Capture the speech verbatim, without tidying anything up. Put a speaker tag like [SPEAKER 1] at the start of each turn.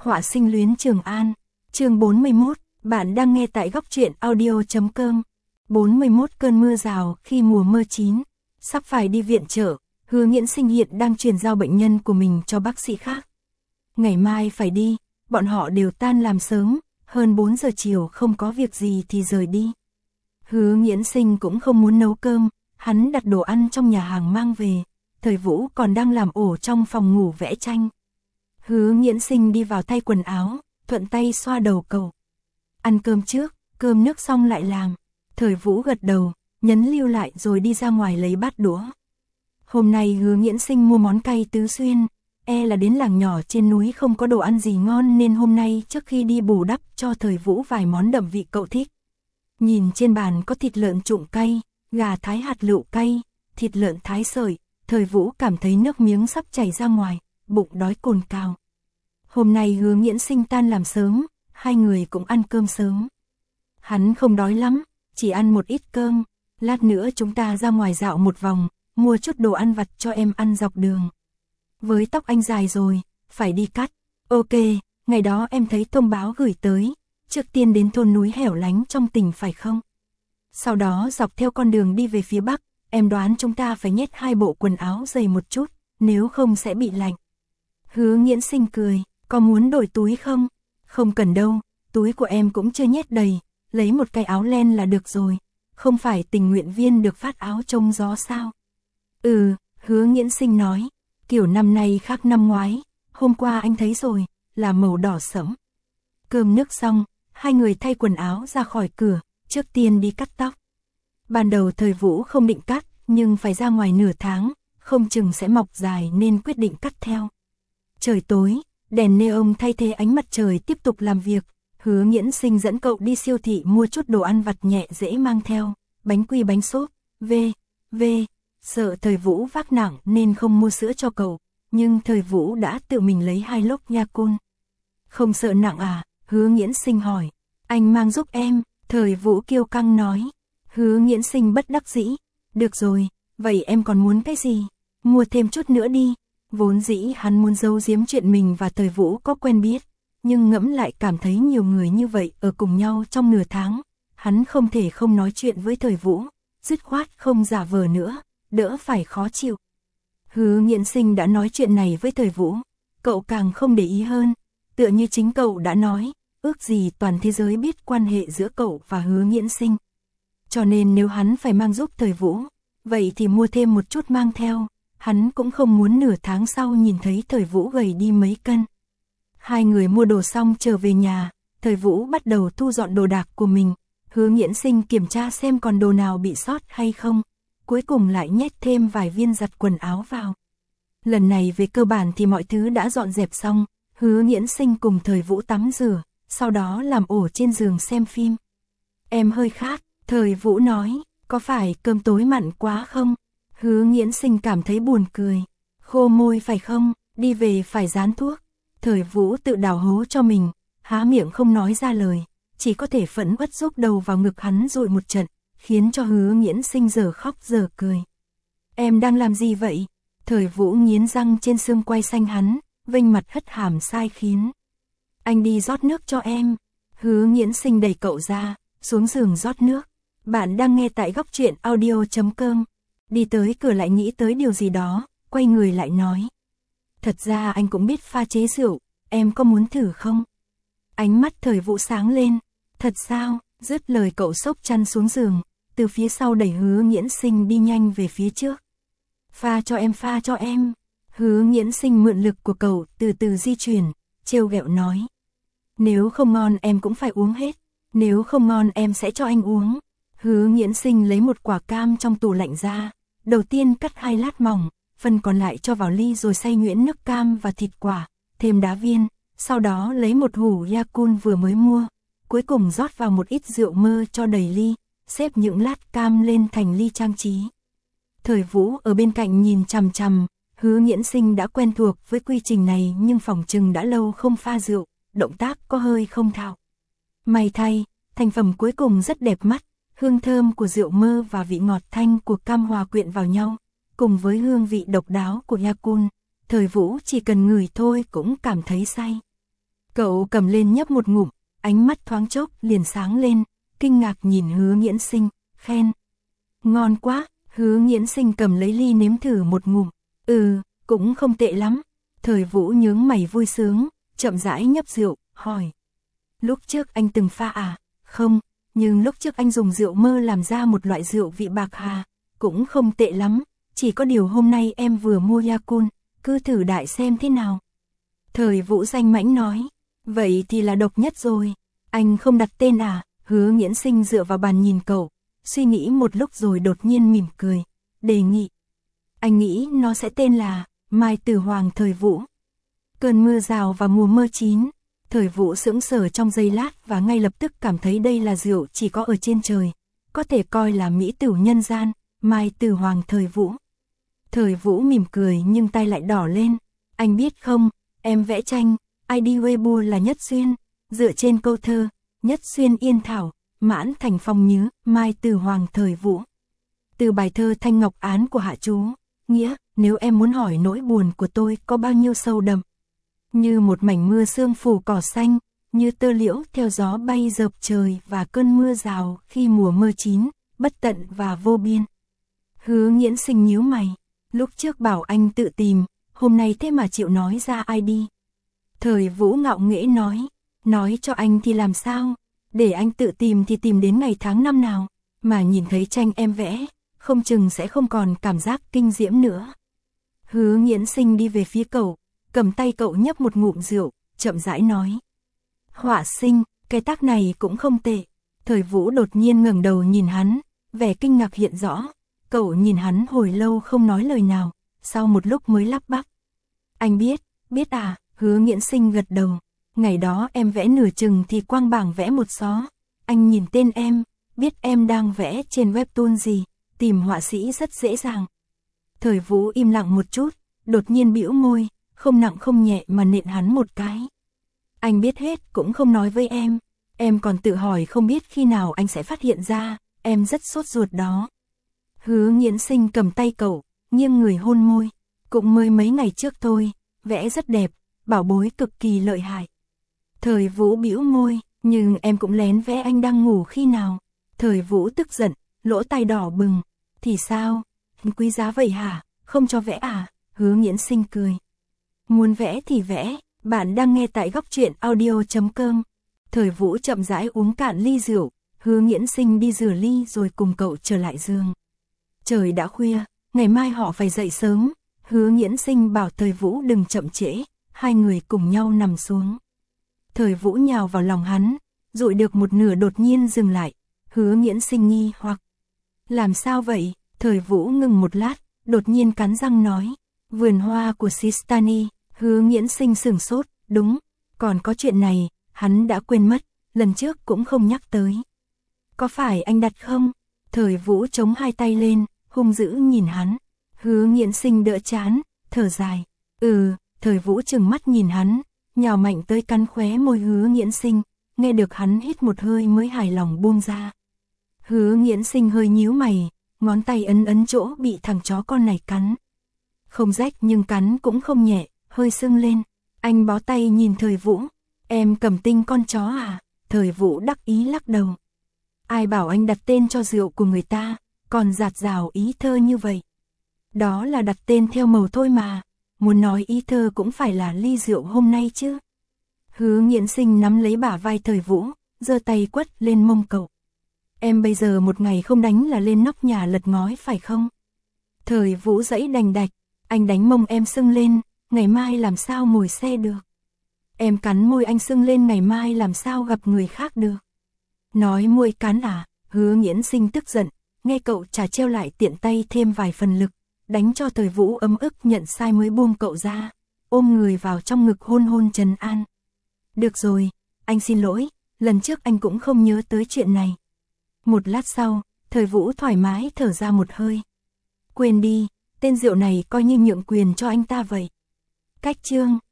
[SPEAKER 1] Họa sinh luyến Trường An. Chương bốn mươi mốt, bạn đang nghe tại góc truyện audio chấm com. bốn mươi mốt cơn mưa rào khi mùa mưa chín. Sắp phải đi viện trợ, Hứa Nghiễn Sinh hiện đang truyền giao bệnh nhân của mình cho bác sĩ khác. Ngày mai phải đi, bọn họ đều tan làm sớm, hơn bốn giờ chiều không có việc gì thì rời đi. Hứa Nghiễn Sinh cũng không muốn nấu cơm, hắn đặt đồ ăn trong nhà hàng mang về, Thời Vũ còn đang làm ổ trong phòng ngủ vẽ tranh. Hứa Nghiễn Sinh đi vào thay quần áo, thuận tay xoa đầu cậu. Ăn cơm trước, cơm nước xong lại làm. Thời Vũ gật đầu, nhấn lưu lại rồi đi ra ngoài lấy bát đũa. Hôm nay Hứa Nghiễn Sinh mua món cay tứ xuyên, e là đến làng nhỏ trên núi không có đồ ăn gì ngon nên hôm nay trước khi đi bù đắp cho Thời Vũ vài món đậm vị cậu thích. Nhìn trên bàn có thịt lợn trụng cay, gà thái hạt lựu cay, thịt lợn thái sợi, Thời Vũ cảm thấy nước miếng sắp chảy ra ngoài, bụng đói cồn cào. Hôm nay Hứa Nghiễn Sinh tan làm sớm, hai người cũng ăn cơm sớm. Hắn không đói lắm, chỉ ăn một ít cơm, lát nữa chúng ta ra ngoài dạo một vòng, mua chút đồ ăn vặt cho em ăn dọc đường. Với tóc anh dài rồi, phải đi cắt. Ok, ngày đó em thấy thông báo gửi tới, trước tiên đến thôn núi hẻo lánh trong tỉnh phải không? Sau đó dọc theo con đường đi về phía bắc, em đoán chúng ta phải nhét hai bộ quần áo dày một chút, nếu không sẽ bị lạnh. Hứa Nghiễn Sinh cười, có muốn đổi túi không? Không cần đâu, túi của em cũng chưa nhét đầy, lấy một cái áo len là được rồi, không phải tình nguyện viên được phát áo trông gió sao? Ừ, Hứa Nghiễn Sinh nói, kiểu năm nay khác năm ngoái, hôm qua anh thấy rồi, là màu đỏ sẫm. Cơm nước xong, hai người thay quần áo ra khỏi cửa, trước tiên đi cắt tóc. Ban đầu Thời Vũ không định cắt, nhưng phải ra ngoài nửa tháng, không chừng sẽ mọc dài nên quyết định cắt theo. Trời tối, đèn neon thay thế ánh mặt trời tiếp tục làm việc, Hứa Nghiễn Sinh dẫn cậu đi siêu thị mua chút đồ ăn vặt nhẹ dễ mang theo, bánh quy bánh xốp, v, v, sợ Thời Vũ vác nặng nên không mua sữa cho cậu, nhưng Thời Vũ đã tự mình lấy hai lốc Yakult. Không sợ nặng à? Hứa Nghiễn Sinh hỏi. Anh mang giúp em, Thời Vũ kiêu căng nói. Hứa Nghiễn Sinh bất đắc dĩ. Được rồi, vậy em còn muốn cái gì? Mua thêm chút nữa đi. Vốn dĩ hắn muốn giấu giếm chuyện mình và Thời Vũ có quen biết, nhưng ngẫm lại cảm thấy nhiều người như vậy ở cùng nhau trong nửa tháng, hắn không thể không nói chuyện với Thời Vũ, dứt khoát không giả vờ nữa, đỡ phải khó chịu. Hứa Nghiễn Sinh đã nói chuyện này với Thời Vũ, cậu càng không để ý hơn, tựa như chính cậu đã nói, ước gì toàn thế giới biết quan hệ giữa cậu và Hứa Nghiễn Sinh. Cho nên nếu hắn phải mang giúp Thời Vũ, vậy thì mua thêm một chút mang theo. Hắn cũng không muốn nửa tháng sau nhìn thấy Thời Vũ gầy đi mấy cân. Hai người mua đồ xong trở về nhà, Thời Vũ bắt đầu thu dọn đồ đạc của mình. Hứa Nghiễn Sinh kiểm tra xem còn đồ nào bị sót hay không. Cuối cùng lại nhét thêm vài viên giặt quần áo vào. Lần này về cơ bản thì mọi thứ đã dọn dẹp xong. Hứa Nghiễn Sinh cùng Thời Vũ tắm rửa, sau đó làm ổ trên giường xem phim. Em hơi khát, Thời Vũ nói, có phải cơm tối mặn quá không? Hứa Nghiễn Sinh cảm thấy buồn cười. Khô môi phải không, đi về phải dán thuốc. Thời Vũ tự đào hố cho mình, há miệng không nói ra lời, chỉ có thể phẫn uất rúc đầu vào ngực hắn dội một trận, khiến cho Hứa Nghiễn Sinh giờ khóc giờ cười. Em đang làm gì vậy? Thời Vũ nghiến răng trên xương quai xanh hắn, vênh mặt hất hàm sai khiến. Anh đi rót nước cho em. Hứa Nghiễn Sinh đẩy cậu ra, xuống giường rót nước. Bạn đang nghe tại góc truyện audio chấm com. Đi tới cửa lại nghĩ tới điều gì đó, quay người lại nói. Thật ra anh cũng biết pha chế rượu, em có muốn thử không? Ánh mắt Thời Vũ sáng lên. Thật sao? Dứt lời cậu xốc chăn xuống giường, từ phía sau đẩy Hứa Nghiễn Sinh đi nhanh về phía trước. Pha cho em, pha cho em. Hứa Nghiễn Sinh mượn lực của cậu từ từ di chuyển, trêu ghẹo nói. Nếu không ngon em cũng phải uống hết, nếu không ngon em sẽ cho anh uống. Hứa Nghiễn Sinh lấy một quả cam trong tủ lạnh ra, đầu tiên cắt hai lát mỏng, phần còn lại cho vào ly rồi xay nhuyễn nước cam và thịt quả, thêm đá viên, sau đó lấy một hũ Yakult vừa mới mua, cuối cùng rót vào một ít rượu mơ cho đầy ly, xếp những lát cam lên thành ly trang trí. Thời Vũ ở bên cạnh nhìn chằm chằm, Hứa Nghiễn Sinh đã quen thuộc với quy trình này nhưng phỏng chừng đã lâu không pha rượu, động tác có hơi không thạo. May thay, thành phẩm cuối cùng rất đẹp mắt. Hương thơm của rượu mơ và vị ngọt thanh của cam hòa quyện vào nhau, cùng với hương vị độc đáo của Yakult, Thời Vũ chỉ cần ngửi thôi cũng cảm thấy say. Cậu cầm lên nhấp một ngụm, ánh mắt thoáng chốc liền sáng lên, kinh ngạc nhìn Hứa Nghiễn Sinh, khen. Ngon quá, Hứa Nghiễn Sinh cầm lấy ly nếm thử một ngụm. Ừ, cũng không tệ lắm. Thời Vũ nhướng mày vui sướng, chậm rãi nhấp rượu, hỏi. Lúc trước anh từng pha à? Không, nhưng lúc trước anh dùng rượu mơ làm ra một loại rượu vị bạc hà, cũng không tệ lắm, chỉ có điều hôm nay em vừa mua Yakun, cứ thử đại xem thế nào. Thời Vũ danh mãnh nói, vậy thì là độc nhất rồi, anh không đặt tên à? Hứa Nghiễn Sinh dựa vào bàn nhìn cậu, suy nghĩ một lúc rồi đột nhiên mỉm cười, đề nghị. Anh nghĩ nó sẽ tên là Mai Tử Hoàng Thời Vũ. Cơn mưa rào và mùa mơ chín. Thời Vũ sững sờ trong giây lát và ngay lập tức cảm thấy đây là rượu chỉ có ở trên trời, có thể coi là mỹ tửu nhân gian, Mai Tử Hoàng Thời Vũ. Thời Vũ mỉm cười nhưng tay lại đỏ lên. Anh biết không, em vẽ tranh, i đê Weibo là Nhất Xuyên, dựa trên câu thơ, Nhất Xuyên yên thảo, mãn thành phong nhứ, Mai Tử Hoàng Thời Vũ. Từ bài thơ Thanh Ngọc Án của Hạ Chú, nghĩa, nếu em muốn hỏi nỗi buồn của tôi có bao nhiêu sâu đậm. Như một mảnh mưa sương phủ cỏ xanh, như tơ liễu theo gió bay dợp trời và cơn mưa rào khi mùa mơ chín, bất tận và vô biên. Hứa Nghiễn Sinh nhíu mày, lúc trước bảo anh tự tìm, hôm nay thế mà chịu nói ra i đê. Thời Vũ ngạo nghễ nói, nói cho anh thì làm sao, để anh tự tìm thì tìm đến ngày tháng năm nào, mà nhìn thấy tranh em vẽ, không chừng sẽ không còn cảm giác kinh diễm nữa. Hứa Nghiễn Sinh đi về phía cậu, cầm tay cậu nhấp một ngụm rượu, chậm rãi nói. Họa sinh, cái tác này cũng không tệ. Thời Vũ đột nhiên ngẩng đầu nhìn hắn, vẻ kinh ngạc hiện rõ. Cậu nhìn hắn hồi lâu không nói lời nào, sau một lúc mới lắp bắp. Anh biết, biết à? Hứa Nghiễn Sinh gật đầu. Ngày đó em vẽ nửa chừng thì quang bảng vẽ một xó. Anh nhìn tên em, biết em đang vẽ trên webtoon gì, tìm họa sĩ rất dễ dàng. Thời Vũ im lặng một chút, đột nhiên bĩu môi, không nặng không nhẹ mà nện hắn một cái. Anh biết hết cũng không nói với em, em còn tự hỏi không biết khi nào anh sẽ phát hiện ra, em rất sốt ruột đó. Hứa Nghiễn Sinh cầm tay cậu, nghiêng người hôn môi, cũng mới mấy ngày trước thôi, vẽ rất đẹp, bảo bối cực kỳ lợi hại. Thời Vũ bĩu môi, nhưng em cũng lén vẽ anh đang ngủ khi nào. Thời Vũ tức giận, lỗ tai đỏ bừng, thì sao, quý giá vậy hả, không cho vẽ à? Hứa Nghiễn Sinh cười. Muốn vẽ thì vẽ, bạn đang nghe tại góc truyện audio chấm com. Thời Vũ chậm rãi uống cạn ly rượu, Hứa Nghiễn Sinh đi rửa ly rồi cùng cậu trở lại giường. Trời đã khuya, ngày mai họ phải dậy sớm, Hứa Nghiễn Sinh bảo Thời Vũ đừng chậm trễ, hai người cùng nhau nằm xuống. Thời Vũ nhào vào lòng hắn, dụi được một nửa đột nhiên dừng lại, Hứa Nghiễn Sinh nghi hoặc. Làm sao vậy? Thời Vũ ngừng một lát, đột nhiên cắn răng nói. Vườn hoa của Sistani. Hứa Nghiễn Sinh sửng sốt, đúng, còn có chuyện này, hắn đã quên mất, lần trước cũng không nhắc tới. Có phải anh đặt không? Thời Vũ chống hai tay lên, hung dữ nhìn hắn. Hứa Nghiễn Sinh đỡ chán, thở dài. Ừ, Thời Vũ trừng mắt nhìn hắn, nhào mạnh tới cắn khóe môi Hứa Nghiễn Sinh, nghe được hắn hít một hơi mới hài lòng buông ra. Hứa Nghiễn Sinh hơi nhíu mày, ngón tay ấn ấn chỗ bị thằng chó con này cắn. Không rách nhưng cắn cũng không nhẹ, hơi sưng lên. Anh bó tay nhìn Thời Vũ. Em cầm tinh con chó à? Thời Vũ đắc ý lắc đầu. Ai bảo anh đặt tên cho rượu của người ta, còn dạt dào ý thơ như vậy. Đó là đặt tên theo màu thôi mà. Muốn nói ý thơ cũng phải là ly rượu hôm nay chứ. Hứa Nghiễn Sinh nắm lấy bả vai Thời Vũ, giơ tay quất lên mông cậu. Em bây giờ một ngày không đánh là lên nóc nhà lật ngói phải không? Thời Vũ giãy đành đạch. Anh đánh mông em sưng lên, ngày mai làm sao ngồi xe được? Em cắn môi anh sưng lên ngày mai làm sao gặp người khác được? Nói môi cắn à? Hứa Nghiễn Sinh tức giận, nghe cậu chả treo lại tiện tay thêm vài phần lực, đánh cho Thời Vũ ấm ức nhận sai mới buông cậu ra, ôm người vào trong ngực hôn hôn trấn an. Được rồi, anh xin lỗi, lần trước anh cũng không nhớ tới chuyện này. Một lát sau, Thời Vũ thoải mái thở ra một hơi. Quên đi, tên rượu này coi như nhượng quyền cho anh ta vậy. Cách chương